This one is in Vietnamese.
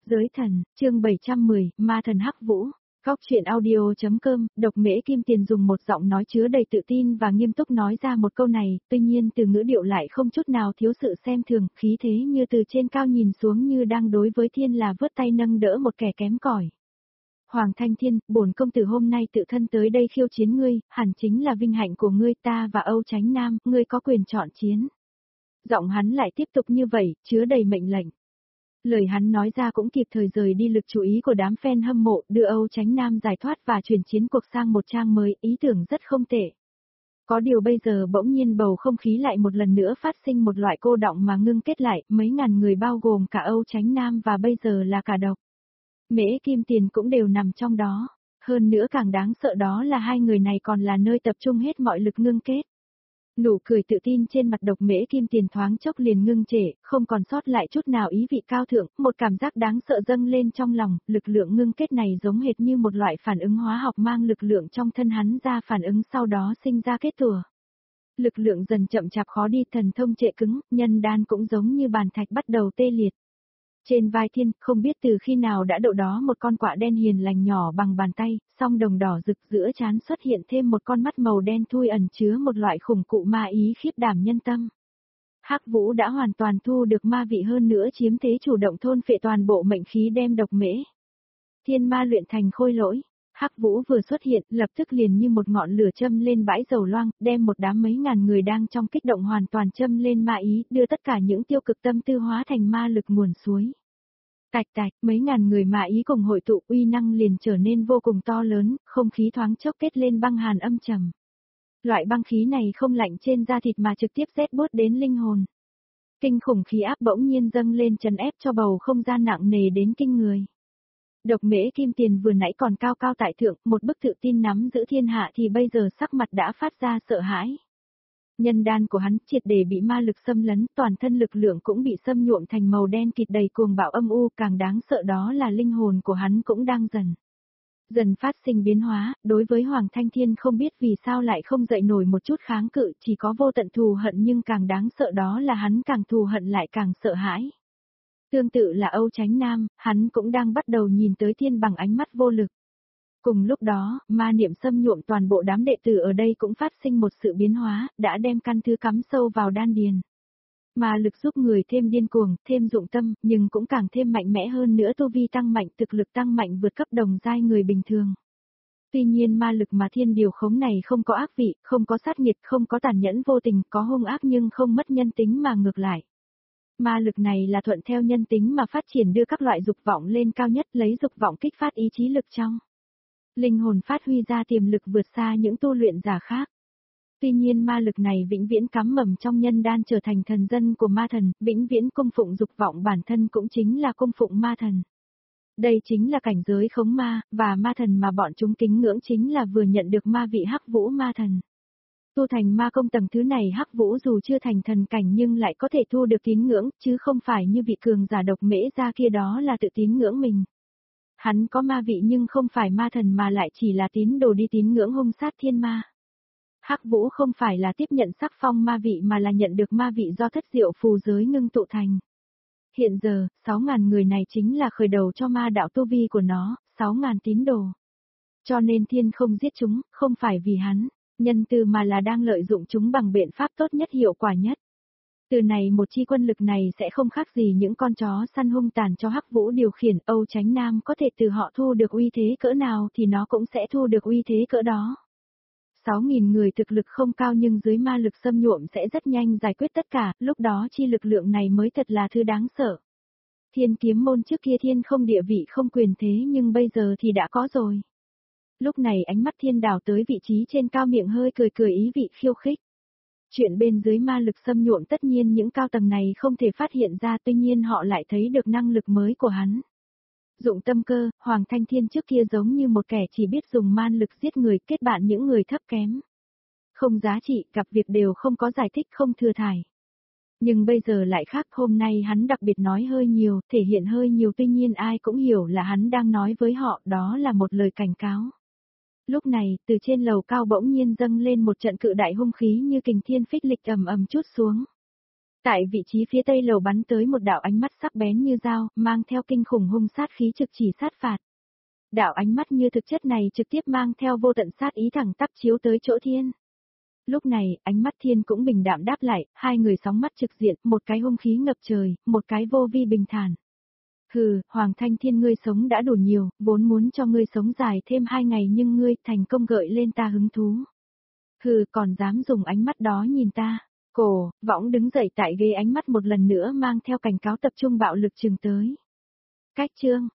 Giới thần, chương 710, ma thần Hắc Vũ. Góc truyện audio.com, Độc Mễ Kim Tiền dùng một giọng nói chứa đầy tự tin và nghiêm túc nói ra một câu này, tuy nhiên từ ngữ điệu lại không chút nào thiếu sự xem thường, khí thế như từ trên cao nhìn xuống như đang đối với thiên là vớt tay nâng đỡ một kẻ kém cỏi. Hoàng Thanh Thiên, bổn công tử hôm nay tự thân tới đây khiêu chiến ngươi, hẳn chính là vinh hạnh của ngươi, ta và Âu Chánh Nam, ngươi có quyền chọn chiến. Giọng hắn lại tiếp tục như vậy, chứa đầy mệnh lệnh. Lời hắn nói ra cũng kịp thời rời đi lực chú ý của đám fan hâm mộ, đưa Âu Chánh Nam giải thoát và chuyển chiến cuộc sang một trang mới, ý tưởng rất không tệ. Có điều bây giờ bỗng nhiên bầu không khí lại một lần nữa phát sinh một loại cô đọng mà ngưng kết lại, mấy ngàn người bao gồm cả Âu Chánh Nam và bây giờ là cả Độc Mễ Kim Tiền cũng đều nằm trong đó. Hơn nữa càng đáng sợ đó là hai người này còn là nơi tập trung hết mọi lực ngưng kết. Nụ cười tự tin trên mặt Độc Mễ Kim Tiền thoáng chốc liền ngưng trệ, không còn sót lại chút nào ý vị cao thượng, một cảm giác đáng sợ dâng lên trong lòng, lực lượng ngưng kết này giống hệt như một loại phản ứng hóa học mang lực lượng trong thân hắn ra phản ứng sau đó sinh ra kết tủa. Lực lượng dần chậm chạp khó đi, thần thông trệ cứng, nhân đan cũng giống như bàn thạch bắt đầu tê liệt. Trên vai thiên, không biết từ khi nào đã đậu đó một con quạ đen hiền lành nhỏ bằng bàn tay, song đồng đỏ rực giữa trán xuất hiện thêm một con mắt màu đen thui ẩn chứa một loại khủng cụ ma ý khiếp đảm nhân tâm. Hắc Vũ đã hoàn toàn thu được ma vị hơn nữa chiếm thế chủ động thôn phệ toàn bộ mệnh khí đem Độc Mễ Thiên ma luyện thành khôi lỗi. Hắc Vũ vừa xuất hiện, lập tức liền như một ngọn lửa châm lên bãi dầu loang, đem một đám mấy ngàn người đang trong kích động hoàn toàn châm lên ma ý, đưa tất cả những tiêu cực tâm tư hóa thành ma lực nguồn suối. Tạch tạch, mấy ngàn người ma ý cùng hội tụ, uy năng liền trở nên vô cùng to lớn, không khí thoáng chốc kết lên băng hàn âm trầm. Loại băng khí này không lạnh trên da thịt mà trực tiếp rét buốt đến linh hồn. Kinh khủng khí áp bỗng nhiên dâng lên trấn ép cho bầu không gian nặng nề đến kinh người. Độc Mễ Kim Tiền vừa nãy còn cao cao tại thượng, một bức tự tin nắm giữ thiên hạ thì bây giờ sắc mặt đã phát ra sợ hãi. Nhân đan của hắn triệt để bị ma lực xâm lấn, toàn thân lực lượng cũng bị xâm nhuộm thành màu đen kịt đầy cuồng bạo âm u, càng đáng sợ đó là linh hồn của hắn cũng đang dần phát sinh biến hóa, đối với Hoàng Thanh Thiên không biết vì sao lại không dậy nổi một chút kháng cự, chỉ có vô tận thù hận nhưng càng đáng sợ đó là hắn càng thù hận lại càng sợ hãi. Tương tự là Âu Chánh Nam, hắn cũng đang bắt đầu nhìn tới thiên bằng ánh mắt vô lực. Cùng lúc đó, ma niệm xâm nhuộm toàn bộ đám đệ tử ở đây cũng phát sinh một sự biến hóa, đã đem căn thứ cắm sâu vào đan điền. Ma lực giúp người thêm điên cuồng, thêm dụng tâm, nhưng cũng càng thêm mạnh mẽ hơn nữa, tu vi tăng mạnh, thực lực tăng mạnh vượt cấp đồng giai người bình thường. Tuy nhiên ma lực mà thiên điều khống này không có ác vị, không có sát nghiệt, không có tàn nhẫn vô tình, có hung ác nhưng không mất nhân tính mà ngược lại. Ma lực này là thuận theo nhân tính mà phát triển, đưa các loại dục vọng lên cao nhất, lấy dục vọng kích phát ý chí lực trong linh hồn, phát huy ra tiềm lực vượt xa những tu luyện giả khác. Tuy nhiên ma lực này vĩnh viễn cắm mầm trong nhân đan, trở thành thần dân của ma thần, vĩnh viễn cung phụng dục vọng bản thân cũng chính là cung phụng ma thần. Đây chính là cảnh giới khống ma, và ma thần mà bọn chúng kính ngưỡng chính là vừa nhận được ma vị Hắc Vũ ma thần. Tu thành ma công tầng thứ này Hắc Vũ dù chưa thành thần cảnh nhưng lại có thể thu được tín ngưỡng, chứ không phải như vị cường giả Độc Mễ gia kia đó là tự tín ngưỡng mình. Hắn có ma vị nhưng không phải ma thần mà lại chỉ là tín đồ đi tín ngưỡng hung sát thiên ma. Hắc Vũ không phải là tiếp nhận sắc phong ma vị mà là nhận được ma vị do thất diệu phù giới ngưng tụ thành. Hiện giờ, 6.000 người này chính là khởi đầu cho ma đạo tu vi của nó, 6.000 tín đồ. Cho nên thiên không giết chúng, không phải vì hắn nhân từ mà là đang lợi dụng chúng bằng biện pháp tốt nhất, hiệu quả nhất. Từ này một chi quân lực này sẽ không khác gì những con chó săn hung tàn cho Hắc Vũ điều khiển. Âu Chánh Nam có thể từ họ thu được uy thế cỡ nào thì nó cũng sẽ thu được uy thế cỡ đó. 6.000 người thực lực không cao nhưng dưới ma lực xâm nhuộm sẽ rất nhanh giải quyết tất cả, lúc đó chi lực lượng này mới thật là thứ đáng sợ. Thiên kiếm môn trước kia thiên không địa vị không quyền thế nhưng bây giờ thì đã có rồi. Lúc này ánh mắt thiên đảo tới vị trí trên cao, miệng hơi cười cười ý vị khiêu khích. Chuyện bên dưới ma lực xâm nhuộm tất nhiên những cao tầng này không thể phát hiện ra, tuy nhiên họ lại thấy được năng lực mới của hắn. Dụng tâm cơ, Hoàng Thanh Thiên trước kia giống như một kẻ chỉ biết dùng man lực giết người, kết bạn những người thấp kém. Không giá trị, gặp việc đều không có giải thích, không thừa thải. Nhưng bây giờ lại khác, hôm nay hắn đặc biệt nói hơi nhiều, thể hiện hơi nhiều, tuy nhiên ai cũng hiểu là hắn đang nói với họ, đó là một lời cảnh cáo. Lúc này, từ trên lầu cao bỗng nhiên dâng lên một trận cự đại hung khí như kình thiên phích lịch ầm ầm trút xuống. Tại vị trí phía tây lầu bắn tới một đạo ánh mắt sắc bén như dao, mang theo kinh khủng hung sát khí trực chỉ sát phạt. Đạo ánh mắt như thực chất này trực tiếp mang theo vô tận sát ý thẳng tắp chiếu tới chỗ Thiên. Lúc này, ánh mắt Thiên cũng bình đạm đáp lại, hai người sóng mắt trực diện, một cái hung khí ngập trời, một cái vô vi bình thản. Hừ, Hoàng Thanh Thiên ngươi sống đã đủ nhiều, vốn muốn cho ngươi sống dài thêm 2 ngày nhưng ngươi thành công gợi lên ta hứng thú. Hừ, còn dám dùng ánh mắt đó nhìn ta. Cổ, võng đứng dậy tại ghế, ánh mắt một lần nữa mang theo cảnh cáo tập trung bạo lực chừng tới. Cách chương